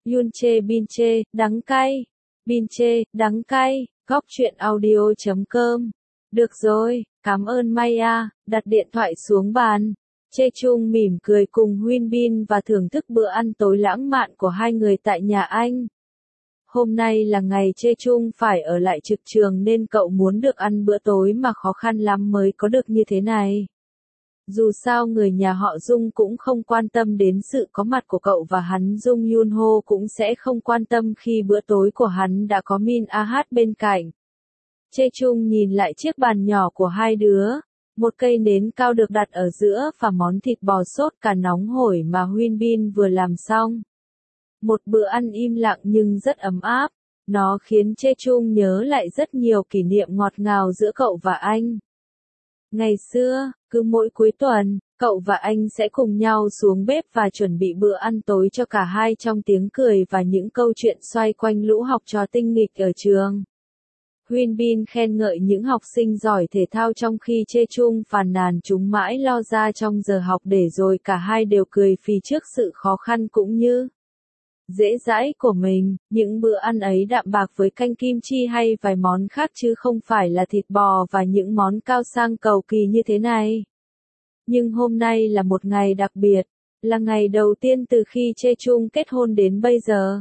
Yun chê bin chê, đắng cay. Bin chê, đắng cay. Góc truyện audio.com. Được rồi, cảm ơn Maya, đặt điện thoại xuống bàn. Chê Chung mỉm cười cùng Huyên Bin và thưởng thức bữa ăn tối lãng mạn của hai người tại nhà anh. Hôm nay là ngày Chê Chung phải ở lại trực trường nên cậu muốn được ăn bữa tối mà khó khăn lắm mới có được như thế này. Dù sao người nhà họ Dung cũng không quan tâm đến sự có mặt của cậu và hắn Dung Yun Ho cũng sẽ không quan tâm khi bữa tối của hắn đã có Min Ah bên cạnh. Chê Chung nhìn lại chiếc bàn nhỏ của hai đứa. Một cây nến cao được đặt ở giữa và món thịt bò sốt cà nóng hổi mà Huyên Bin vừa làm xong. Một bữa ăn im lặng nhưng rất ấm áp. Nó khiến Chê Chung nhớ lại rất nhiều kỷ niệm ngọt ngào giữa cậu và anh. Ngày xưa, cứ mỗi cuối tuần, cậu và anh sẽ cùng nhau xuống bếp và chuẩn bị bữa ăn tối cho cả hai trong tiếng cười và những câu chuyện xoay quanh lũ học trò tinh nghịch ở trường. Huyên Bin khen ngợi những học sinh giỏi thể thao trong khi Chê Chung phàn nàn chúng mãi lo ra trong giờ học để rồi cả hai đều cười phì trước sự khó khăn cũng như dễ dãi của mình. Những bữa ăn ấy đạm bạc với canh kim chi hay vài món khác chứ không phải là thịt bò và những món cao sang cầu kỳ như thế này. Nhưng hôm nay là một ngày đặc biệt, là ngày đầu tiên từ khi Chê Chung kết hôn đến bây giờ.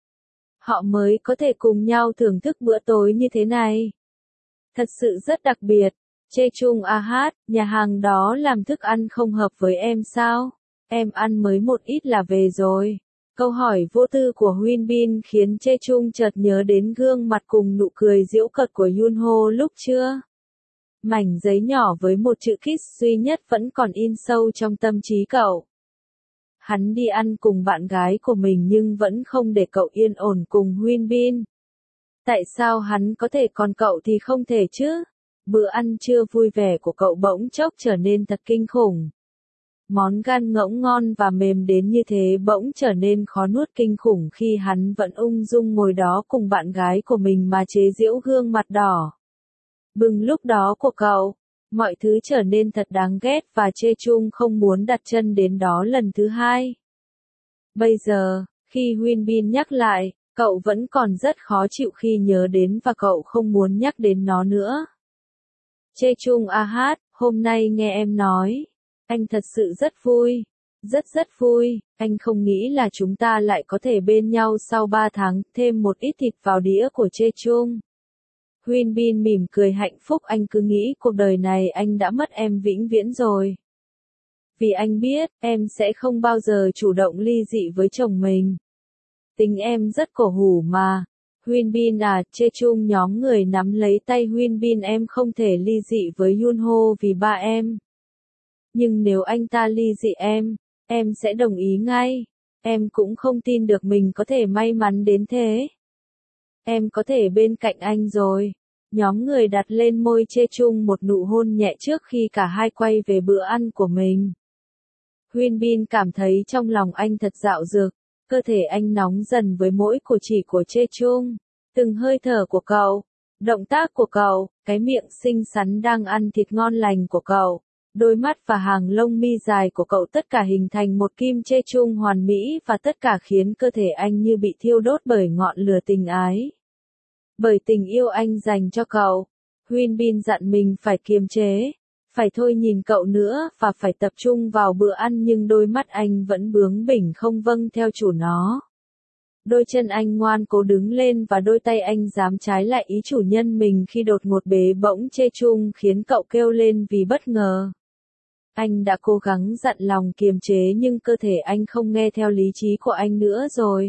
Họ mới có thể cùng nhau thưởng thức bữa tối như thế này. Thật sự rất đặc biệt. Chê Chung nhà hàng đó làm thức ăn không hợp với em sao? Em ăn mới một ít là về rồi. Câu hỏi vô tư của Huyên Bin khiến Chê Chung chợt nhớ đến gương mặt cùng nụ cười giễu cợt của Yun Ho lúc trưa. Mảnh giấy nhỏ với một chữ kiss duy nhất vẫn còn in sâu trong tâm trí cậu. Hắn đi ăn cùng bạn gái của mình nhưng vẫn không để cậu yên ổn cùng Huyên Bin. Tại sao hắn có thể còn cậu thì không thể chứ? Bữa ăn trưa vui vẻ của cậu bỗng chốc trở nên thật kinh khủng. Món gan ngỗng ngon và mềm đến như thế bỗng trở nên khó nuốt kinh khủng khi hắn vẫn ung dung ngồi đó cùng bạn gái của mình mà chế giễu gương mặt đỏ bừng lúc đó của cậu. Mọi thứ trở nên thật đáng ghét và Chê Chung không muốn đặt chân đến đó lần thứ hai. Bây giờ, khi Huyên Bin nhắc lại, cậu vẫn còn rất khó chịu khi nhớ đến và cậu không muốn nhắc đến nó nữa. Chê Chung hôm nay nghe em nói, anh thật sự rất vui. Rất vui, anh không nghĩ là chúng ta lại có thể bên nhau sau 3 tháng, thêm một ít thịt vào đĩa của Chê Chung. Huyên Bin mỉm cười hạnh phúc, anh cứ nghĩ cuộc đời này anh đã mất em vĩnh viễn rồi. Vì anh biết, em sẽ không bao giờ chủ động ly dị với chồng mình. Tính em rất cổ hủ mà. Huyên Bin Chê Chung nhóm người nắm lấy tay Huyên Bin, em không thể ly dị với Yun Ho vì ba em. Nhưng nếu anh ta ly dị em sẽ đồng ý ngay. Em cũng không tin được mình có thể may mắn đến thế. Em có thể bên cạnh anh rồi. Nhóm người đặt lên môi Chê Chung một nụ hôn nhẹ trước khi cả hai quay về bữa ăn của mình. Huyên Bin cảm thấy trong lòng anh thật dạo dực. Cơ thể anh nóng dần với mỗi cử chỉ của Chê Chung. Từng hơi thở của cậu, động tác của cậu, cái miệng xinh xắn đang ăn thịt ngon lành của cậu, đôi mắt và hàng lông mi dài của cậu, tất cả hình thành một kim Chê Chung hoàn mỹ và tất cả khiến cơ thể anh như bị thiêu đốt bởi ngọn lửa tình ái. Bởi tình yêu anh dành cho cậu, Huyên Bin dặn mình phải kiềm chế, phải thôi nhìn cậu nữa và phải tập trung vào bữa ăn, nhưng đôi mắt anh vẫn bướng bỉnh không vâng theo chủ nó. Đôi chân anh ngoan cố đứng lên và đôi tay anh dám trái lại ý chủ nhân mình khi đột ngột bế bổng Chê Chung khiến cậu kêu lên vì bất ngờ. Anh đã cố gắng dặn lòng kiềm chế nhưng cơ thể anh không nghe theo lý trí của anh nữa rồi.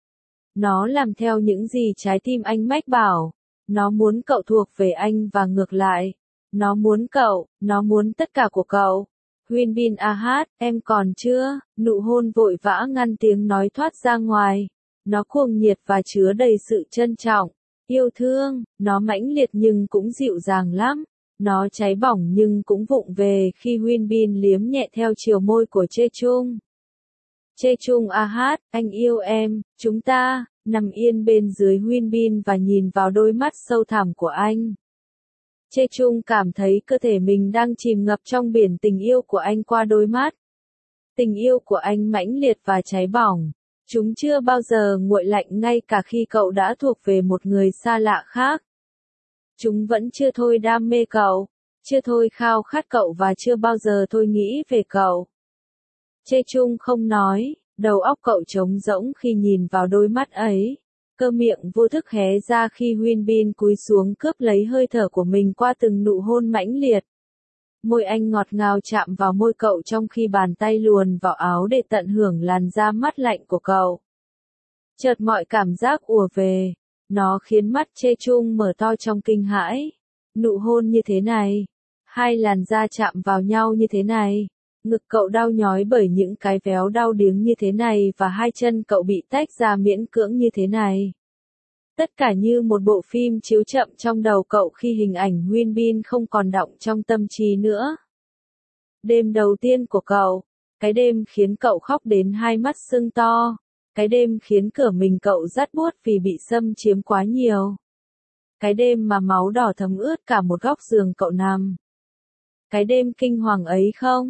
Nó làm theo những gì trái tim anh mách bảo. Nó muốn cậu thuộc về anh và ngược lại. Nó muốn cậu, nó muốn tất cả của cậu. Huyên Bin em còn chưa? Nụ hôn vội vã ngăn tiếng nói thoát ra ngoài. Nó cuồng nhiệt và chứa đầy sự trân trọng, yêu thương. Nó mãnh liệt nhưng cũng dịu dàng lắm. Nó cháy bỏng nhưng cũng vụng về khi Huyên Bin liếm nhẹ theo chiều môi của Chê Chung. Chê Chung anh yêu em. Chúng ta nằm yên bên dưới Huyên Bin và nhìn vào đôi mắt sâu thẳm của anh. Chê Chung cảm thấy cơ thể mình đang chìm ngập trong biển tình yêu của anh qua đôi mắt. Tình yêu của anh mãnh liệt và cháy bỏng. Chúng chưa bao giờ nguội lạnh ngay cả khi cậu đã thuộc về một người xa lạ khác. Chúng vẫn chưa thôi đam mê cậu, chưa thôi khao khát cậu và chưa bao giờ thôi nghĩ về cậu. Chê Chung không nói, đầu óc cậu trống rỗng khi nhìn vào đôi mắt ấy. Cơ miệng vô thức hé ra khi Huyên Bin cúi xuống cướp lấy hơi thở của mình qua từng nụ hôn mãnh liệt. Môi anh ngọt ngào chạm vào môi cậu trong khi bàn tay luồn vào áo để tận hưởng làn da mát lạnh của cậu. Chợt mọi cảm giác ùa về, nó khiến mắt Chê Chung mở to trong kinh hãi. Nụ hôn như thế này, hai làn da chạm vào nhau như thế này, ngực cậu đau nhói bởi những cái véo đau điếng như thế này và hai chân cậu bị tách ra miễn cưỡng như thế này. Tất cả như một bộ phim chiếu chậm trong đầu cậu khi hình ảnh Huyên Bin không còn đọng trong tâm trí nữa. Đêm đầu tiên của cậu, cái đêm khiến cậu khóc đến hai mắt sưng to, cái đêm khiến cửa mình cậu rát buốt vì bị xâm chiếm quá nhiều. Cái đêm mà máu đỏ thấm ướt cả một góc giường cậu nằm. Cái đêm kinh hoàng ấy không?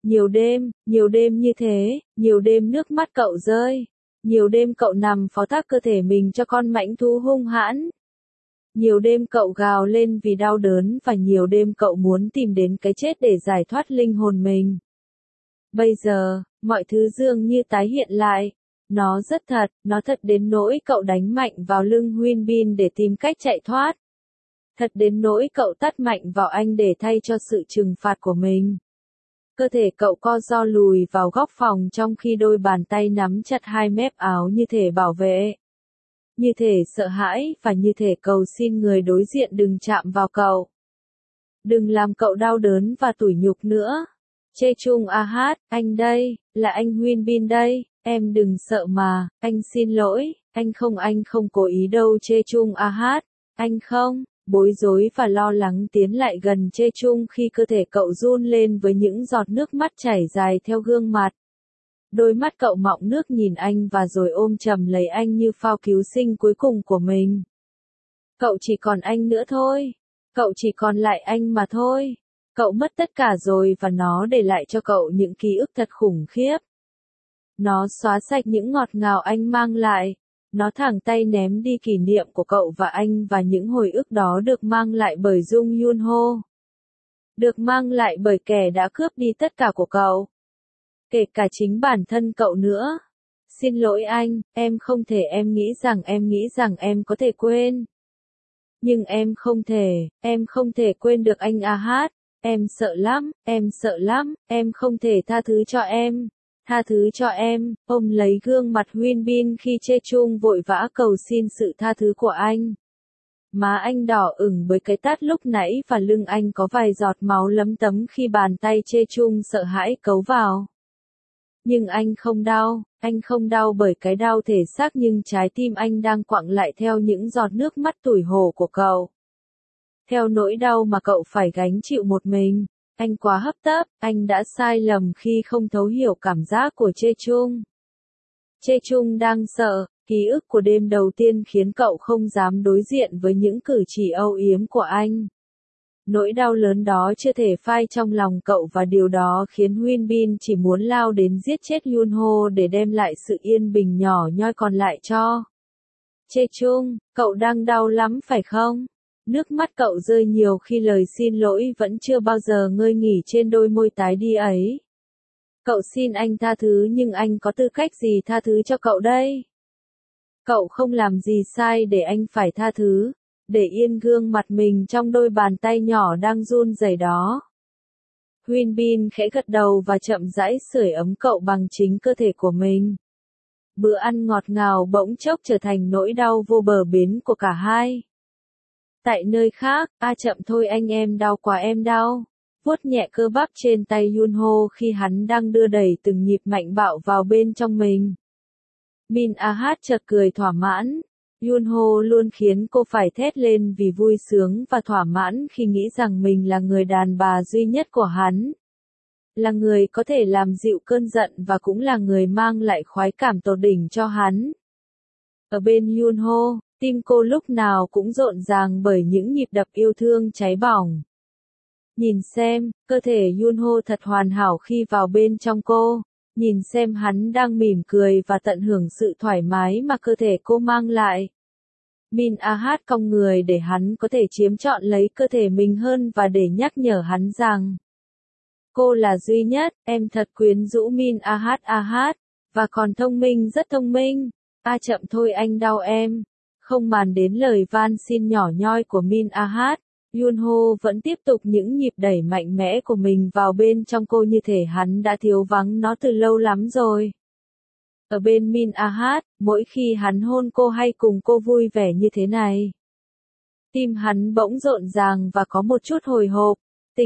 Nhiều đêm như thế, nhiều đêm nước mắt cậu rơi. Nhiều đêm cậu nằm phó thác cơ thể mình cho con mãnh thú hung hãn. Nhiều đêm cậu gào lên vì đau đớn và nhiều đêm cậu muốn tìm đến cái chết để giải thoát linh hồn mình. Bây giờ, mọi thứ dường như tái hiện lại. Nó rất thật, nó thật đến nỗi cậu đánh mạnh vào lưng Huyên Bin để tìm cách chạy thoát. Thật đến nỗi cậu tát mạnh vào anh để thay cho sự trừng phạt của mình. Cơ thể cậu co ro lùi vào góc phòng trong khi đôi bàn tay nắm chặt hai mép áo như thể bảo vệ. Như thể sợ hãi và như thể cầu xin người đối diện đừng chạm vào cậu. Đừng làm cậu đau đớn và tủi nhục nữa. Chê Chung hát, anh đây, là anh Huyên Bin đây, em đừng sợ mà, anh xin lỗi, anh không cố ý đâu Chê Chung hát, anh không. Bối rối và lo lắng tiến lại gần Chê Chung khi cơ thể cậu run lên với những giọt nước mắt chảy dài theo gương mặt. Đôi mắt cậu mọng nước nhìn anh và rồi ôm chầm lấy anh như phao cứu sinh cuối cùng của mình. Cậu chỉ còn anh nữa thôi. Cậu chỉ còn lại anh mà thôi. Cậu mất tất cả rồi và nó để lại cho cậu những ký ức thật khủng khiếp. Nó xóa sạch những ngọt ngào anh mang lại. Nó thẳng tay ném đi kỷ niệm của cậu và anh và những hồi ức đó được mang lại bởi Jung Yoon Ho. Được mang lại bởi kẻ đã cướp đi tất cả của cậu. Kể cả chính bản thân cậu nữa. Xin lỗi anh, em không thể em nghĩ rằng em có thể quên. Nhưng em không thể quên được anh hát. Em sợ lắm, em không thể tha thứ cho em. Tha thứ cho em, ôm lấy gương mặt Huyên Bin khi Chê Chung vội vã cầu xin sự tha thứ của anh. Má anh đỏ ửng bởi cái tát lúc nãy và lưng anh có vài giọt máu lấm tấm khi bàn tay Chê Chung sợ hãi cấu vào. Nhưng anh không đau bởi cái đau thể xác nhưng trái tim anh đang quặn lại theo những giọt nước mắt tủi hổ của cậu. Theo nỗi đau mà cậu phải gánh chịu một mình. Anh quá hấp tấp, anh đã sai lầm khi không thấu hiểu cảm giác của Chê Chung. Chê Chung đang sợ, ký ức của đêm đầu tiên khiến cậu không dám đối diện với những cử chỉ âu yếm của anh. Nỗi đau lớn đó chưa thể phai trong lòng cậu và điều đó khiến Huyên Bin chỉ muốn lao đến giết chết Yoon Ho để đem lại sự yên bình nhỏ nhoi còn lại cho. Chê Chung, cậu đang đau lắm phải không? Nước mắt cậu rơi nhiều khi lời xin lỗi vẫn chưa bao giờ ngơi nghỉ trên đôi môi tái đi ấy. Cậu xin anh tha thứ nhưng anh có tư cách gì tha thứ cho cậu đây? Cậu không làm gì sai để anh phải tha thứ, để yên gương mặt mình trong đôi bàn tay nhỏ đang run rẩy đó. Huyên Bin khẽ gật đầu và chậm rãi sưởi ấm cậu bằng chính cơ thể của mình. Bữa ăn ngọt ngào bỗng chốc trở thành nỗi đau vô bờ bến của cả hai. Tại nơi khác, chậm thôi anh em đau quá em đau. Vuốt nhẹ cơ bắp trên tay Yoon Ho khi hắn đang đưa đẩy từng nhịp mạnh bạo vào bên trong mình. Min hát chợt cười thỏa mãn. Yoon Ho luôn khiến cô phải thét lên vì vui sướng và thỏa mãn khi nghĩ rằng mình là người đàn bà duy nhất của hắn. Là người có thể làm dịu cơn giận và cũng là người mang lại khoái cảm tột đỉnh cho hắn. Ở bên Yoon Ho, tim cô lúc nào cũng rộn ràng bởi những nhịp đập yêu thương cháy bỏng. Nhìn xem, cơ thể Yoon Ho thật hoàn hảo khi vào bên trong cô. nhìn xem hắn đang mỉm cười và tận hưởng sự thoải mái mà cơ thể cô mang lại. Min Ahad cong người để hắn có thể chiếm trọn lấy cơ thể mình hơn và để nhắc nhở hắn rằng cô là duy nhất, em thật quyến rũ Min Ahad Ahad, và còn thông minh rất thông minh. Chậm thôi anh đau em. Không màng đến lời van xin nhỏ nhoi của Min Ahad, Yunho vẫn tiếp tục những nhịp đẩy mạnh mẽ của mình vào bên trong cô như thể hắn đã thiếu vắng nó từ lâu lắm rồi. Ở bên Min Ahad, mỗi khi hắn hôn cô hay cùng cô vui vẻ như thế này, tim hắn bỗng rộn ràng và có một chút hồi hộp.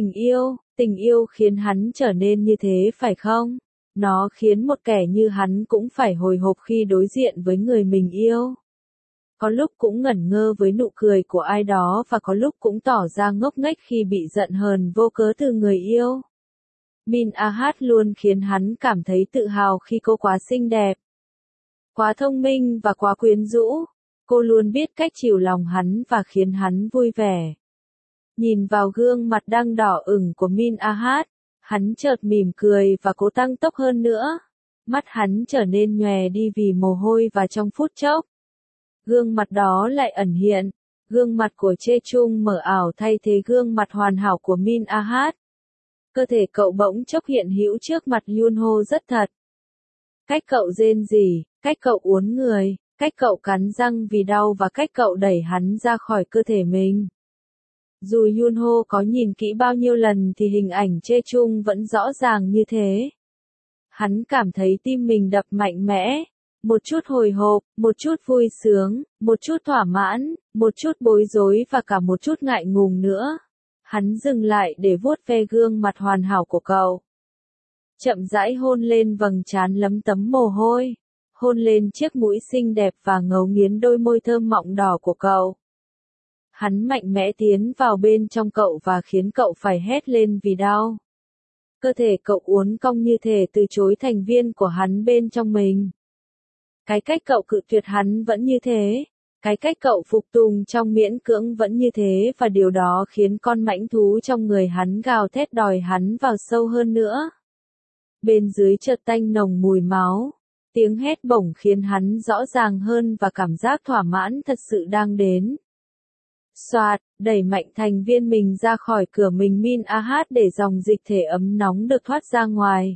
Tình yêu khiến hắn trở nên như thế phải không? Nó khiến một kẻ như hắn cũng phải hồi hộp khi đối diện với người mình yêu. Có lúc cũng ngẩn ngơ với nụ cười của ai đó và có lúc cũng tỏ ra ngốc nghếch khi bị giận hờn vô cớ từ người yêu. Min Ahad luôn khiến hắn cảm thấy tự hào khi cô quá xinh đẹp, quá thông minh và quá quyến rũ. Cô luôn biết cách chiều lòng hắn và khiến hắn vui vẻ. Nhìn vào gương mặt đang đỏ ửng của Min Ahad, hắn chợt mỉm cười và cố tăng tốc hơn nữa. Mắt hắn trở nên nhòe đi vì mồ hôi và trong phút chốc, gương mặt đó lại ẩn hiện. Gương mặt của Chê Chung mở ảo thay thế gương mặt hoàn hảo của Min Ahad. Cơ thể cậu bỗng chốc hiện hữu trước mặt Yunho rất thật. Cách cậu rên rỉ, cách cậu uốn người, cách cậu cắn răng vì đau và cách cậu đẩy hắn ra khỏi cơ thể mình. Dù Yunho có nhìn kỹ bao nhiêu lần thì hình ảnh Chê Chung vẫn rõ ràng như thế. Hắn cảm thấy tim mình đập mạnh mẽ, một chút hồi hộp, một chút vui sướng, một chút thỏa mãn, một chút bối rối và cả một chút ngại ngùng nữa. Hắn dừng lại để vuốt ve gương mặt hoàn hảo của cậu. Chậm rãi hôn lên vầng trán lấm tấm mồ hôi, hôn lên chiếc mũi xinh đẹp và ngấu nghiến đôi môi thơm mọng đỏ của cậu. Hắn mạnh mẽ tiến vào bên trong cậu và khiến cậu phải hét lên vì đau. Cơ thể cậu uốn cong như thể từ chối thành viên của hắn bên trong mình. Cái cách cậu cự tuyệt hắn vẫn như thế. Cái cách cậu phục tùng trong miễn cưỡng vẫn như thế và điều đó khiến con mãnh thú trong người hắn gào thét đòi hắn vào sâu hơn nữa. Bên dưới chợt tanh nồng mùi máu. Tiếng hét bổng khiến hắn rõ ràng hơn và cảm giác thỏa mãn thật sự đang đến. Soạt, đẩy mạnh thành viên mình ra khỏi cửa mình Min Ahad để dòng dịch thể ấm nóng được thoát ra ngoài.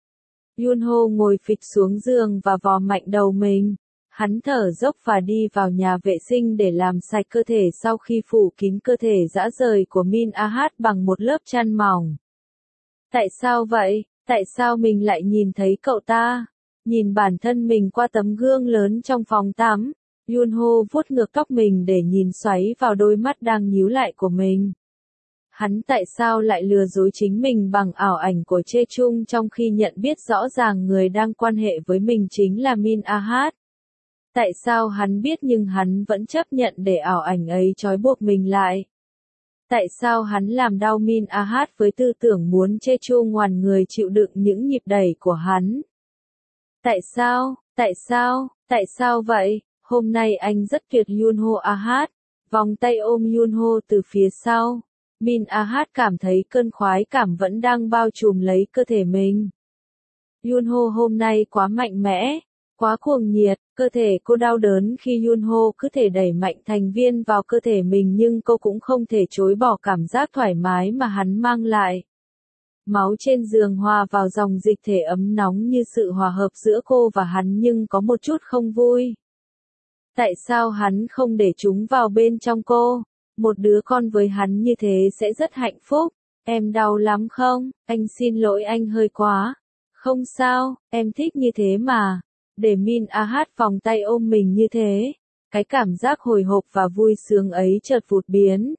Yunho ngồi phịch xuống giường và vò mạnh đầu mình. Hắn thở dốc và đi vào nhà vệ sinh để làm sạch cơ thể sau khi phủ kín cơ thể rã rời của Min Ahad bằng một lớp chăn mỏng. Tại sao vậy? Tại sao mình lại nhìn thấy cậu ta? Nhìn bản thân mình qua tấm gương lớn trong phòng tắm. Yunho vuốt ngược tóc mình để nhìn xoáy vào đôi mắt đang nhíu lại của mình. Hắn tại sao lại lừa dối chính mình bằng ảo ảnh của Chê Chung trong khi nhận biết rõ ràng người đang quan hệ với mình chính là Min Ahad? Tại sao hắn biết nhưng hắn vẫn chấp nhận để ảo ảnh ấy trói buộc mình lại? Tại sao hắn làm đau Min Ahad với tư tưởng muốn Chê Chung ngoan người chịu đựng những nhịp đẩy của hắn? Tại sao? Tại sao? Tại sao vậy? Hôm nay anh rất tuyệt Yunho Ahad. Vòng tay ôm Yunho từ phía sau. Min Ahad cảm thấy cơn khoái cảm vẫn đang bao trùm lấy cơ thể mình. Yunho hôm nay quá mạnh mẽ, quá cuồng nhiệt, cơ thể cô đau đớn khi Yunho cứ thể đẩy mạnh thành viên vào cơ thể mình nhưng cô cũng không thể chối bỏ cảm giác thoải mái mà hắn mang lại. Máu trên giường hòa vào dòng dịch thể ấm nóng như sự hòa hợp giữa cô và hắn nhưng có một chút không vui. Tại sao hắn không để chúng vào bên trong cô? Một đứa con với hắn như thế sẽ rất hạnh phúc. Em đau lắm không? Anh xin lỗi anh hơi quá. Không sao, em thích như thế mà. Để Min Ahad vòng tay ôm mình như thế. Cái cảm giác hồi hộp và vui sướng ấy chợt vụt biến.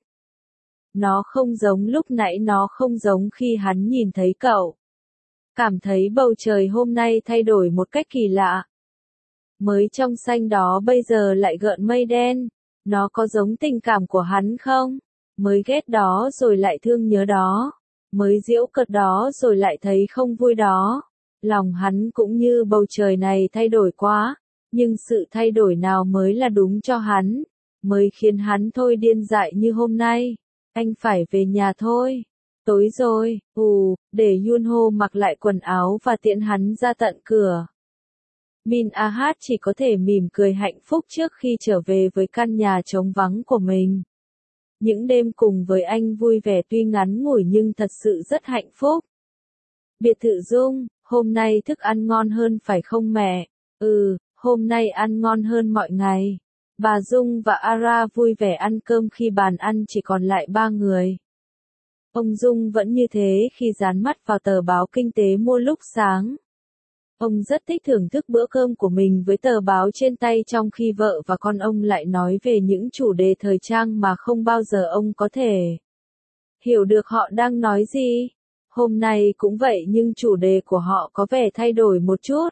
Nó không giống lúc nãy, nó không giống khi hắn nhìn thấy cậu. Cảm thấy bầu trời hôm nay thay đổi một cách kỳ lạ. Mới trong xanh đó bây giờ lại gợn mây đen. Nó có giống tình cảm của hắn không? Mới ghét đó rồi lại thương nhớ đó. Mới giễu cợt đó rồi lại thấy không vui đó. Lòng hắn cũng như bầu trời này thay đổi quá. Nhưng sự thay đổi nào mới là đúng cho hắn? Mới khiến hắn thôi điên dại như hôm nay. Anh phải về nhà thôi. Tối rồi, để Yunho mặc lại quần áo và tiễn hắn ra tận cửa. Min Ah chỉ có thể mỉm cười hạnh phúc trước khi trở về với căn nhà trống vắng của mình. Những đêm cùng với anh vui vẻ tuy ngắn ngủi nhưng thật sự rất hạnh phúc. Biệt thự Dung, hôm nay thức ăn ngon hơn phải không mẹ? Hôm nay ăn ngon hơn mọi ngày. Bà Dung và Ara vui vẻ ăn cơm khi bàn ăn chỉ còn lại 3 người. Ông Dung vẫn như thế khi dán mắt vào tờ báo kinh tế mua lúc sáng. Ông rất thích thưởng thức bữa cơm của mình với tờ báo trên tay trong khi vợ và con ông lại nói về những chủ đề thời trang mà không bao giờ ông có thể hiểu được họ đang nói gì. Hôm nay cũng vậy nhưng chủ đề của họ có vẻ thay đổi một chút.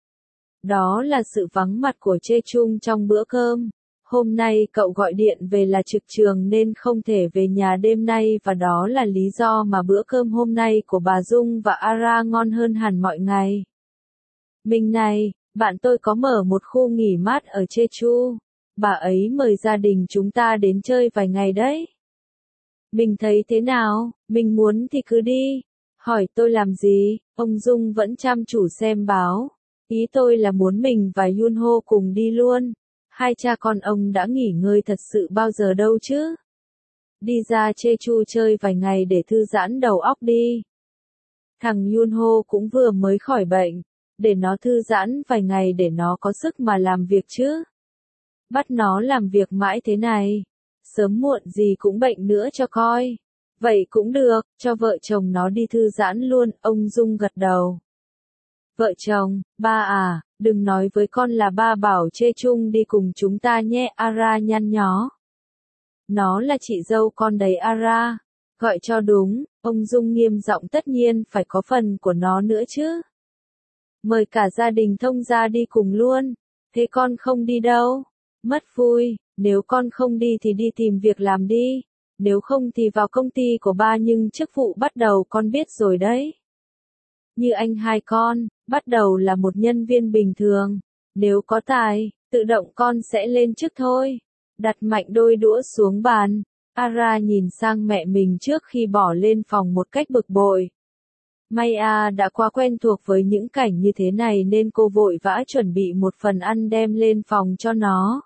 Đó là sự vắng mặt của Chê Chung trong bữa cơm. Hôm nay cậu gọi điện về là trực trường nên không thể về nhà đêm nay và đó là lý do mà bữa cơm hôm nay của bà Dung và Ara ngon hơn hẳn mọi ngày. Mình này, bạn tôi có mở một khu nghỉ mát ở Jeju. Bà ấy mời gia đình chúng ta đến chơi vài ngày đấy. Mình thấy thế nào, mình muốn thì cứ đi. Hỏi tôi làm gì, ông Dung vẫn chăm chú xem báo. Ý tôi là muốn mình và Yunho cùng đi luôn. Hai cha con ông đã nghỉ ngơi thật sự bao giờ đâu chứ. Đi ra Jeju chơi vài ngày để thư giãn đầu óc đi. Thằng Yunho cũng vừa mới khỏi bệnh. Để nó thư giãn vài ngày để nó có sức mà làm việc chứ. Bắt nó làm việc mãi thế này. Sớm muộn gì cũng bệnh nữa cho coi. Vậy cũng được, cho vợ chồng nó đi thư giãn luôn, ông Dung gật đầu. Vợ chồng, ba à, đừng nói với con là ba bảo Chê Chung đi cùng chúng ta nhé, Ara nhăn nhó. Nó là chị dâu con đấy Ara. Gọi cho đúng, ông Dung nghiêm giọng tất nhiên phải có phần của nó nữa chứ. Mời cả gia đình thông gia đi cùng luôn. Thế con không đi đâu? Mất vui, nếu con không đi thì đi tìm việc làm đi. Nếu không thì vào công ty của ba nhưng chức vụ bắt đầu con biết rồi đấy. Như anh hai con, bắt đầu là một nhân viên bình thường. Nếu có tài, tự động con sẽ lên chức thôi. Đặt mạnh đôi đũa xuống bàn. Ara nhìn sang mẹ mình trước khi bỏ lên phòng một cách bực bội. Maya đã quá quen thuộc với những cảnh như thế này nên cô vội vã chuẩn bị một phần ăn đem lên phòng cho nó.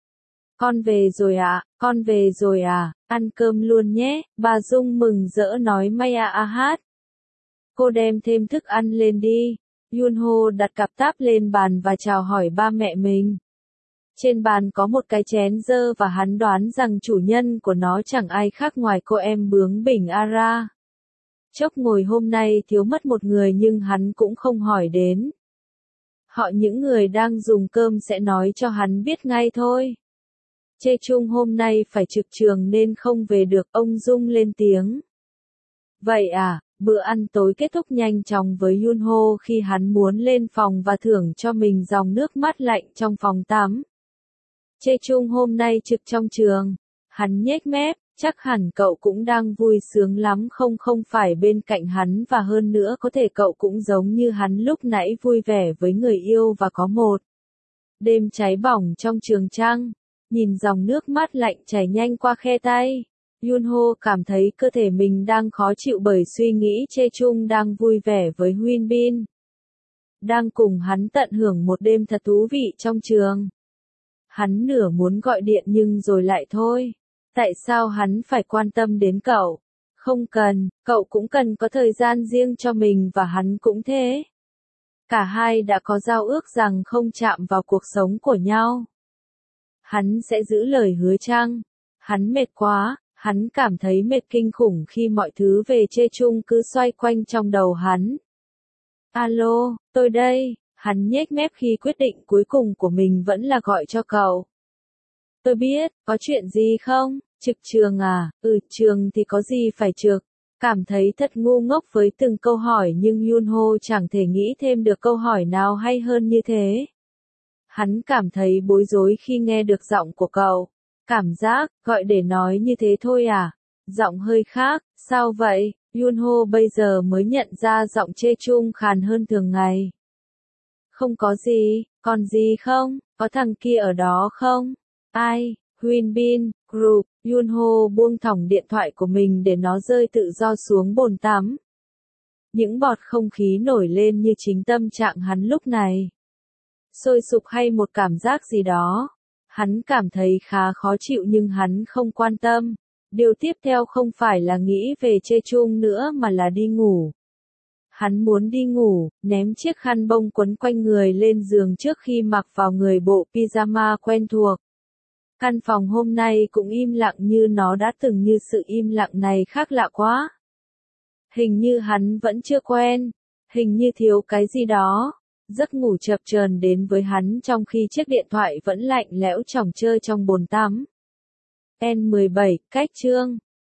Con về rồi à, con về rồi à, ăn cơm luôn nhé, bà Dung mừng rỡ nói Maya Ah. Cô đem thêm thức ăn lên đi. Yunho đặt cặp táp lên bàn và chào hỏi ba mẹ mình. Trên bàn có một cái chén dơ và hắn đoán rằng chủ nhân của nó chẳng ai khác ngoài cô em bướng bỉnh Ara. Chốc ngồi hôm nay thiếu mất một người nhưng hắn cũng không hỏi đến. Họ những người đang dùng cơm sẽ nói cho hắn biết ngay thôi. Chê Chung hôm nay phải trực trường nên không về được, ông Dung lên tiếng. Vậy à, bữa ăn tối kết thúc nhanh chóng với Yunho khi hắn muốn lên phòng và thưởng cho mình dòng nước mát lạnh trong phòng tắm. Chê Chung hôm nay trực trong trường. Hắn nhếch mép. Chắc hẳn cậu cũng đang vui sướng lắm không phải bên cạnh hắn và hơn nữa có thể cậu cũng giống như hắn lúc nãy vui vẻ với người yêu và có một đêm cháy bỏng trong trường trăng. Nhìn dòng nước mát lạnh chảy nhanh qua khe tay. Yunho cảm thấy cơ thể mình đang khó chịu bởi suy nghĩ Chê Chung đang vui vẻ với Huyên Bin. Đang cùng hắn tận hưởng một đêm thật thú vị trong trường. Hắn nửa muốn gọi điện nhưng rồi lại thôi. Tại sao hắn phải quan tâm đến cậu? Không cần, cậu cũng cần có thời gian riêng cho mình và hắn cũng thế. Cả hai đã có giao ước rằng không chạm vào cuộc sống của nhau. Hắn sẽ giữ lời hứa chăng? Hắn mệt quá, hắn cảm thấy mệt kinh khủng khi mọi thứ về Chê Chung cứ xoay quanh trong đầu hắn. Alo, tôi đây, hắn nhếch mép khi quyết định cuối cùng của mình vẫn là gọi cho cậu. Tôi biết, có chuyện gì không? Trực trường à? Trường thì có gì phải trực. Cảm thấy thật ngu ngốc với từng câu hỏi nhưng Yunho chẳng thể nghĩ thêm được câu hỏi nào hay hơn như thế. Hắn cảm thấy bối rối khi nghe được giọng của cậu. Cảm giác, gọi để nói như thế thôi à? Giọng hơi khác, sao vậy? Yunho bây giờ mới nhận ra giọng Chê Chung khàn hơn thường ngày. Không có gì, còn gì không? Có thằng kia ở đó không? Ai? Winbin Group, Yunho buông thõng điện thoại của mình để nó rơi tự do xuống bồn tắm. Những bọt không khí nổi lên như chính tâm trạng hắn lúc này. Sôi sục hay một cảm giác gì đó. Hắn cảm thấy khá khó chịu nhưng hắn không quan tâm. Điều tiếp theo không phải là nghĩ về Chê Chung nữa mà là đi ngủ. Hắn muốn đi ngủ, ném chiếc khăn bông quấn quanh người lên giường trước khi mặc vào người bộ pyjama quen thuộc. Căn phòng hôm nay cũng im lặng như nó đã từng, như sự im lặng này khác lạ quá. Hình như hắn vẫn chưa quen, hình như thiếu cái gì đó. Giấc ngủ chập chờn đến với hắn trong khi chiếc điện thoại vẫn lạnh lẽo chỏng chơ trong bồn tắm. N17, cách chương